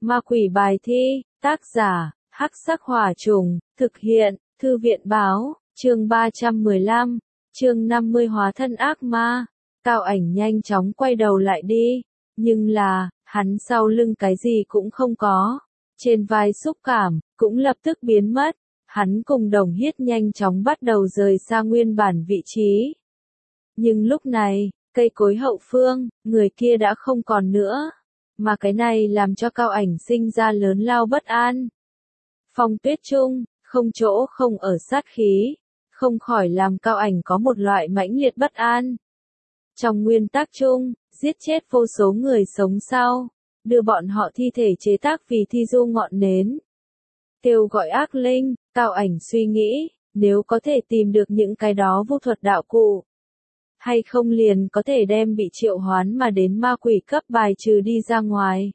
Ma quỷ bài thi, tác giả, Hắc Sắc Hỏa Trùng, thực hiện, Thư viện báo, chương 315, chương 50 hóa thân ác ma. Cao Ảnh nhanh chóng quay đầu lại đi, nhưng là, hắn sau lưng cái gì cũng không có. Trên vai xúc cảm, cũng lập tức biến mất. Hắn cùng Đồng Hiết nhanh chóng bắt đầu rời xa nguyên bản vị trí. Nhưng lúc này, cây cối hậu phương, người kia đã không còn nữa. Mà cái này làm cho Cao Ảnh sinh ra lớn lao bất an. Phong tuyết trung, không chỗ không ở sát khí, không khỏi làm Cao Ảnh có một loại mãnh liệt bất an. Trong nguyên tắc chung, giết chết vô số người sống sau, đưa bọn họ thi thể chế tác vì thi du ngọn nến. Kêu gọi ác linh, Cao Ảnh suy nghĩ, nếu có thể tìm được những cái đó vô thuật đạo cụ, hay không liền có thể đem bị triệu hoán mà đến ma quỷ cấp bài trừ đi ra ngoài.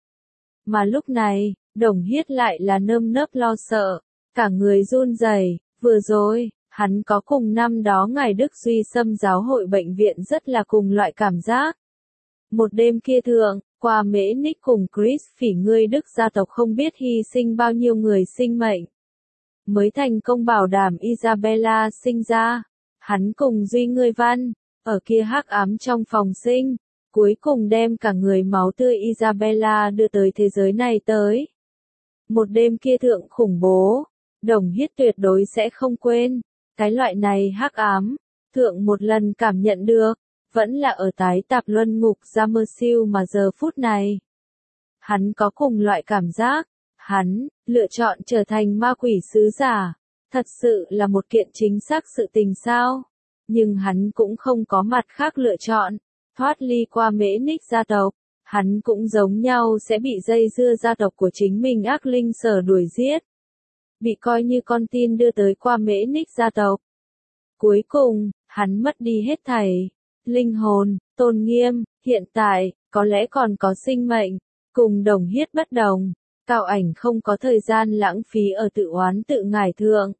Mà lúc này, Đồng Hiết lại là nơm nớp lo sợ, cả người run rẩy. Vừa rồi, hắn có cùng năm đó ngài Đức Duy Xâm giáo hội bệnh viện rất là cùng loại cảm giác. Một đêm kia thượng, qua Mễ Ních cùng Chris Phỉ ngươi Đức gia tộc không biết hy sinh bao nhiêu người sinh mệnh, mới thành công bảo đảm Isabella sinh ra. Hắn cùng Duy ngươi Văn, ở kia hắc ám trong phòng sinh, cuối cùng đem cả người máu tươi Isabella đưa tới thế giới này tới. Một đêm kia thượng khủng bố, Đồng Hiết tuyệt đối sẽ không quên. Cái loại này hắc ám, thượng một lần cảm nhận được, vẫn là ở tái tạp luân ngục ra mơ siêu mà giờ phút này. Hắn có cùng loại cảm giác, hắn, lựa chọn trở thành ma quỷ sứ giả, thật sự là một kiện chính xác sự tình sao. Nhưng hắn cũng không có mặt khác lựa chọn, thoát ly qua Mễ Ních gia tộc, hắn cũng giống nhau sẽ bị dây dưa gia tộc của chính mình ác linh sở đuổi giết. Bị coi như con tin đưa tới qua Mễ Ních gia tộc. Cuối cùng, hắn mất đi hết thảy. Linh hồn, tôn nghiêm, hiện tại, có lẽ còn có sinh mệnh. Cùng Đồng Hiết bất đồng, Cao Ảnh không có thời gian lãng phí ở tự oán tự ngải thượng.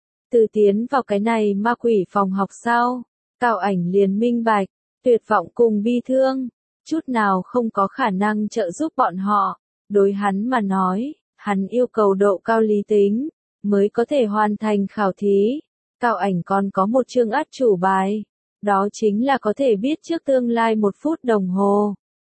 Từ tiến vào cái này ma quỷ phòng học sau, Cao Ảnh liền minh bạch, tuyệt vọng cùng bi thương, chút nào không có khả năng trợ giúp bọn họ. Đối hắn mà nói, hắn yêu cầu độ cao lý tính, mới có thể hoàn thành khảo thí. Cao Ảnh còn có một chương át chủ bài, đó chính là có thể biết trước tương lai 1 phút đồng hồ.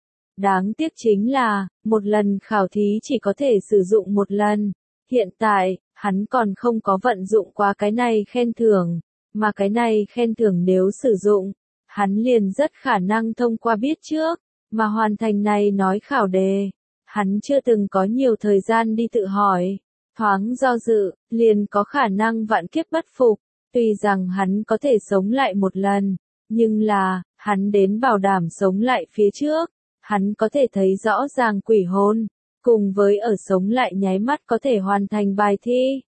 Đáng tiếc chính là, một lần khảo thí chỉ có thể sử dụng một lần. Hiện tại, hắn còn không có vận dụng qua cái này khen thưởng, mà cái này khen thưởng nếu sử dụng, hắn liền rất khả năng thông qua biết trước, mà hoàn thành này nói khảo đề. Hắn chưa từng có nhiều thời gian đi tự hỏi, thoáng do dự, liền có khả năng vạn kiếp bất phục. Tuy rằng hắn có thể sống lại một lần, nhưng là, hắn đến bảo đảm sống lại phía trước, hắn có thể thấy rõ ràng quỷ hồn, cùng với ở sống lại nháy mắt có thể hoàn thành bài thi.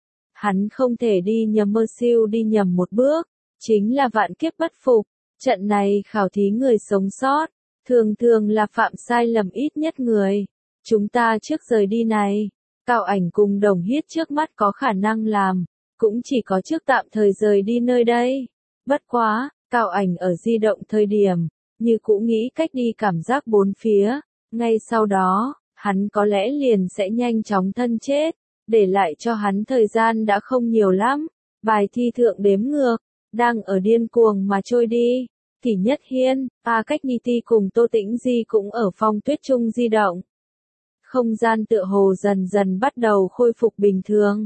Hắn không thể đi nhầm mơ siêu đi nhầm một bước, chính là vạn kiếp bất phục. Trận này khảo thí người sống sót, thường thường là phạm sai lầm ít nhất người. Chúng ta trước rời đi này, Cao Ảnh cùng Đồng Hiết trước mắt có khả năng làm, cũng chỉ có trước tạm thời rời đi nơi đây. Bất quá, Cao Ảnh ở di động thời điểm, như cũng nghĩ cách đi cảm giác bốn phía. Ngay sau đó, hắn có lẽ liền sẽ nhanh chóng thân chết, để lại cho hắn thời gian đã không nhiều lắm. Bài thi thượng đếm ngược, đang ở điên cuồng mà trôi đi. Kỷ Nhất Hiên, Agniti cùng Tô Tĩnh Di cũng ở phong tuyết trung di động. Không gian tựa hồ dần dần bắt đầu khôi phục bình thường.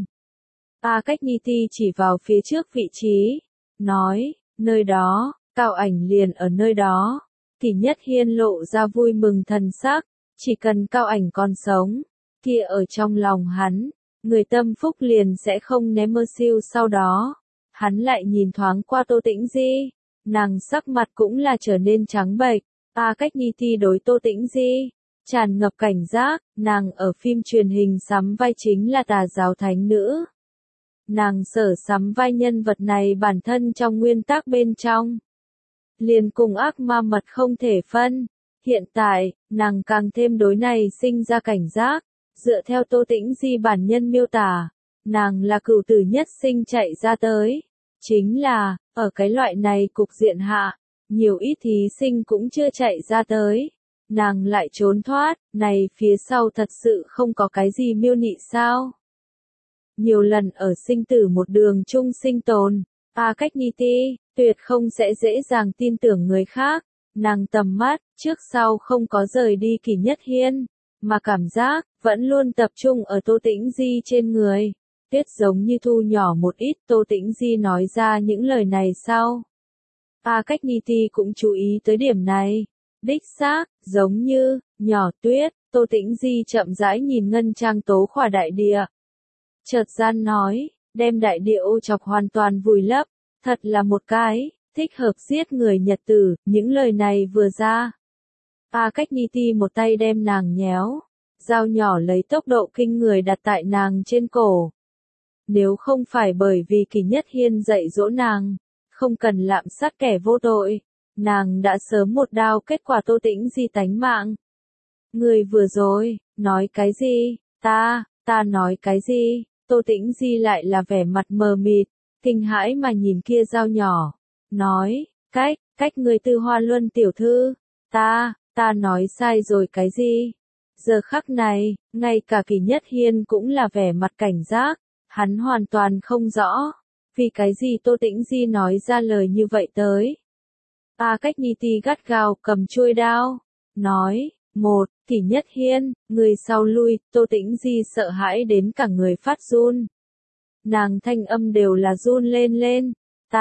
Agniti chỉ vào phía trước vị trí, nói, nơi đó, Cao Ảnh liền ở nơi đó. Kỷ Nhất Hiên lộ ra vui mừng thần sắc, chỉ cần Cao Ảnh còn sống, kia ở trong lòng hắn, người tâm phúc liền sẽ không ném mơ siêu. Sau đó, hắn lại nhìn thoáng qua Tô Tĩnh Di, nàng sắc mặt cũng là trở nên trắng bệch. Agniti đối Tô Tĩnh Di tràn ngập cảnh giác, nàng ở phim truyền hình sắm vai chính là tà giáo thánh nữ. Nàng sở sắm vai nhân vật này bản thân trong nguyên tắc bên trong, liền cùng ác ma mật không thể phân. Hiện tại, nàng càng thêm đối này sinh ra cảnh giác. Dựa theo Tô Tĩnh Di bản nhân miêu tả, nàng là cửu tử nhất sinh chạy ra tới. Chính là, ở cái loại này cục diện hạ, nhiều ít thí sinh cũng chưa chạy ra tới. nàng lại trốn thoát, này phía sau thật sự không có cái gì miêu nị sao? Nhiều lần ở sinh tử một đường chung sinh tồn, Akakniti tuyệt không sẽ dễ dàng tin tưởng người khác, nàng tầm mắt, trước sau không có rời đi Kỷ Nhất Hiên, mà cảm giác, vẫn luôn tập trung ở Tô Tĩnh Di trên người. Tuyết giống như thu nhỏ một ít, Tô Tĩnh Di nói ra những lời này sau. Akakniti cũng chú ý tới điểm này. Đích xác, giống như, nhỏ tuyết, Tô Tĩnh Di chậm rãi nhìn ngân trang tố khỏa đại địa. Chợt gian nói, đem đại địa ô chọc hoàn toàn vùi lấp, thật là một cái, thích hợp giết người nhật tử, những lời này vừa ra. Akakniti một tay đem nàng nhéo, dao nhỏ lấy tốc độ kinh người đặt tại nàng trên cổ. Nếu không phải bởi vì Kỷ Nhất Hiên dạy dỗ nàng, không cần lạm sát kẻ vô tội, nàng đã sớm một đao kết quả Tô Tĩnh Di tánh mạng. Người vừa rồi, nói cái gì, ta nói cái gì, Tô Tĩnh Di lại là vẻ mặt mờ mịt, kinh hãi mà nhìn kia dao nhỏ, nói, cách người Tư Hoa Luân tiểu thư, ta nói sai rồi cái gì? Giờ khắc này, ngay cả Kỷ Nhất Hiên cũng là vẻ mặt cảnh giác, hắn hoàn toàn không rõ, vì cái gì Tô Tĩnh Di nói ra lời như vậy tới. Akakniti gắt gao cầm chuôi đao, nói, Kỷ Nhất Hiên, người sau lui, Tô Tĩnh Di sợ hãi đến cả người phát run. Nàng thanh âm đều là run lên,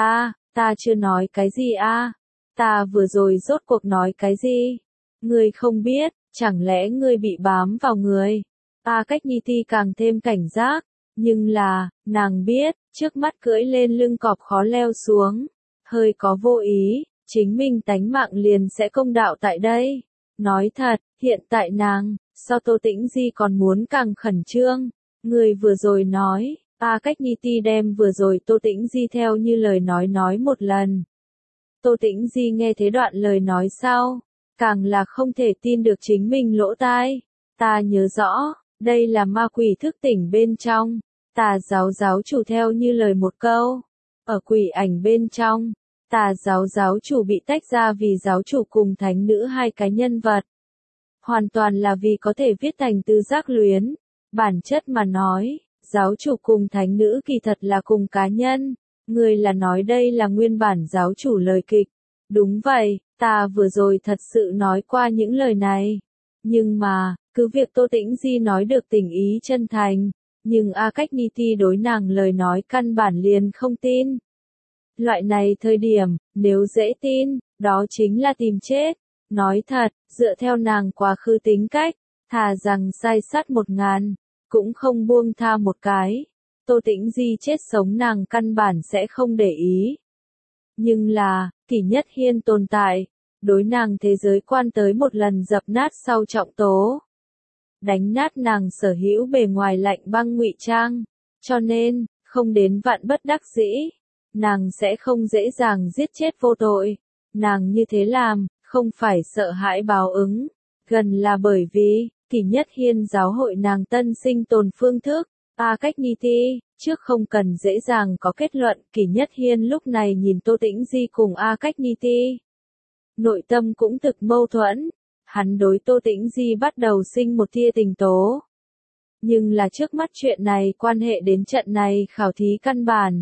ta chưa nói cái gì a? Ta vừa rồi rốt cuộc nói cái gì? Ngươi không biết, chẳng lẽ ngươi bị bám vào người? Akakniti càng thêm cảnh giác, nhưng là, nàng biết, trước mắt cưỡi lên lưng cọp khó leo xuống, hơi có vô ý, chính mình tánh mạng liền sẽ công đạo tại đây. Nói thật, hiện tại nàng, so Tô Tĩnh Di còn muốn càng khẩn trương. Người vừa rồi nói, Akakniti đem vừa rồi Tô Tĩnh Di theo như lời nói một lần. Tô Tĩnh Di nghe thế đoạn lời nói sau, càng là không thể tin được chính mình lỗ tai. Ta nhớ rõ, đây là ma quỷ thức tỉnh bên trong, Tà giáo chủ theo như lời một câu. Ở quỷ ảnh bên trong, Tà giáo chủ bị tách ra vì giáo chủ cùng thánh nữ hai cái nhân vật. Hoàn toàn là vì có thể viết thành tư giác luyến. Bản chất mà nói, giáo chủ cùng thánh nữ kỳ thật là cùng cá nhân. Người là nói đây là nguyên bản giáo chủ lời kịch. Đúng vậy, ta vừa rồi thật sự nói qua những lời này. Nhưng mà, cứ việc Tô Tĩnh Di nói được tình ý chân thành, nhưng Akakniti đối nàng lời nói căn bản liền không tin. Loại này thời điểm, nếu dễ tin, đó chính là tìm chết. Nói thật, dựa theo nàng quá khứ tính cách, thà rằng sai sát 1000, cũng không buông tha một cái. Tô Tĩnh Di chết sống nàng căn bản sẽ không để ý. Nhưng là, Kỷ Nhất Hiên tồn tại, đối nàng thế giới quan tới một lần dập nát sau trọng tố. Đánh nát nàng sở hữu bề ngoài lạnh băng ngụy trang, cho nên, không đến vạn bất đắc dĩ, nàng sẽ không dễ dàng giết chết vô tội. Nàng như thế làm, không phải sợ hãi báo ứng, gần là bởi vì, Kỷ Nhất Hiên giáo hội nàng tân sinh tồn phương thức. Akakniti, trước không cần dễ dàng có kết luận, Kỷ Nhất Hiên lúc này nhìn Tô Tĩnh Di cùng Akakniti. Nội tâm cũng thực mâu thuẫn, hắn đối Tô Tĩnh Di bắt đầu sinh một tia tình tố. Nhưng là trước mắt chuyện này quan hệ đến trận này khảo thí căn bản.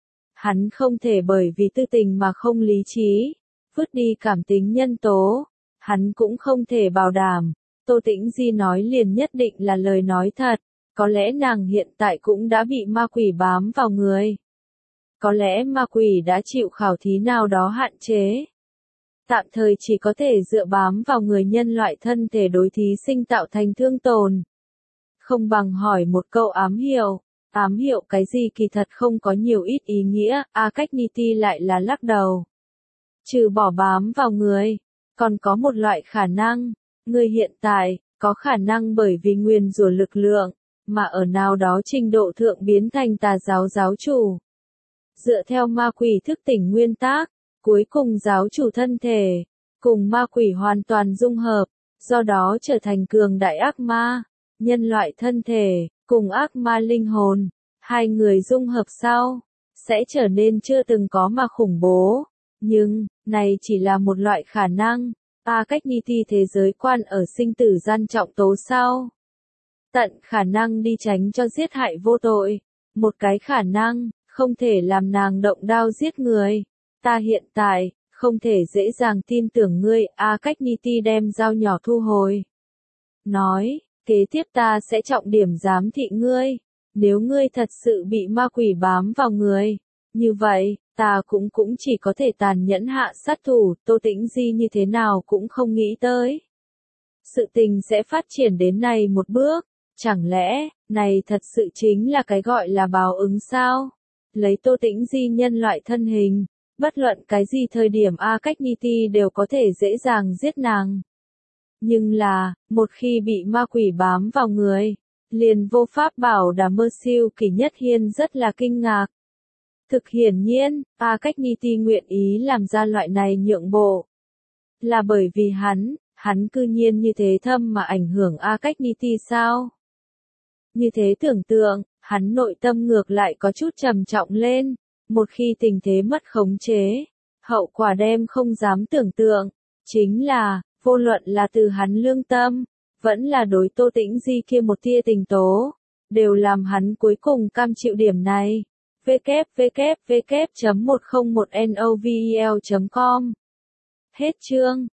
Hắn không thể bởi vì tư tình mà không lý trí, vứt đi cảm tính nhân tố. Hắn cũng không thể bảo đảm, Tô Tĩnh Di nói liền nhất định là lời nói thật. Có lẽ nàng hiện tại cũng đã bị ma quỷ bám vào người. Có lẽ ma quỷ đã chịu khảo thí nào đó hạn chế. Tạm thời chỉ có thể dựa bám vào người nhân loại thân thể đối thí sinh tạo thành thương tổn. Không bằng hỏi một câu ám hiệu. Ám hiệu cái gì kỳ thật không có nhiều ít ý nghĩa, Akakniti lại là lắc đầu. Trừ bỏ bám vào người, còn có một loại khả năng. Người hiện tại, có khả năng bởi vì nguyền rủa lực lượng, mà ở nào đó trình độ thượng biến thành tà giáo giáo chủ. Dựa theo ma quỷ thức tỉnh nguyên tắc, cuối cùng giáo chủ thân thể, cùng ma quỷ hoàn toàn dung hợp, do đó trở thành cường đại ác ma, nhân loại thân thể, cùng ác ma linh hồn, hai người dung hợp sau, sẽ trở nên chưa từng có mà khủng bố. Nhưng, này chỉ là một loại khả năng, Cách ni ti thế giới quan ở sinh tử gian trọng tố sao? Tận khả năng đi tránh cho giết hại vô tội. Một cái khả năng, không thể làm nàng động đao giết người. Ta hiện tại, không thể dễ dàng tin tưởng ngươi. Cách ni ti đem dao nhỏ thu hồi. Nói, kế tiếp ta sẽ trọng điểm giám thị ngươi. Nếu ngươi thật sự bị ma quỷ bám vào người, như vậy, ta cũng chỉ có thể tàn nhẫn hạ sát thủ. Tô Tĩnh Di như thế nào cũng không nghĩ tới. Sự tình sẽ phát triển đến này một bước. Chẳng lẽ, này thật sự chính là cái gọi là báo ứng sao? Lấy Tô Tĩnh Di nhân loại thân hình, bất luận cái gì thời điểm Cách ni ti đều có thể dễ dàng giết nàng. Nhưng là, một khi bị ma quỷ bám vào người, liền vô pháp bảo đảm. Mơ Siêu Kỳ Nhất Hiên rất là kinh ngạc. Thực hiển nhiên, Cách ni ti nguyện ý làm ra loại này nhượng bộ. Là bởi vì hắn cư nhiên như thế thâm mà ảnh hưởng Cách ni ti sao? Như thế tưởng tượng, hắn nội tâm ngược lại có chút trầm trọng lên. Một khi tình thế mất khống chế, hậu quả đem không dám tưởng tượng. Chính là, vô luận là từ hắn lương tâm, vẫn là đối Tô Tĩnh Di kia một tia tình tố, đều làm hắn cuối cùng cam chịu điểm này. www.101novel.com Hết chương.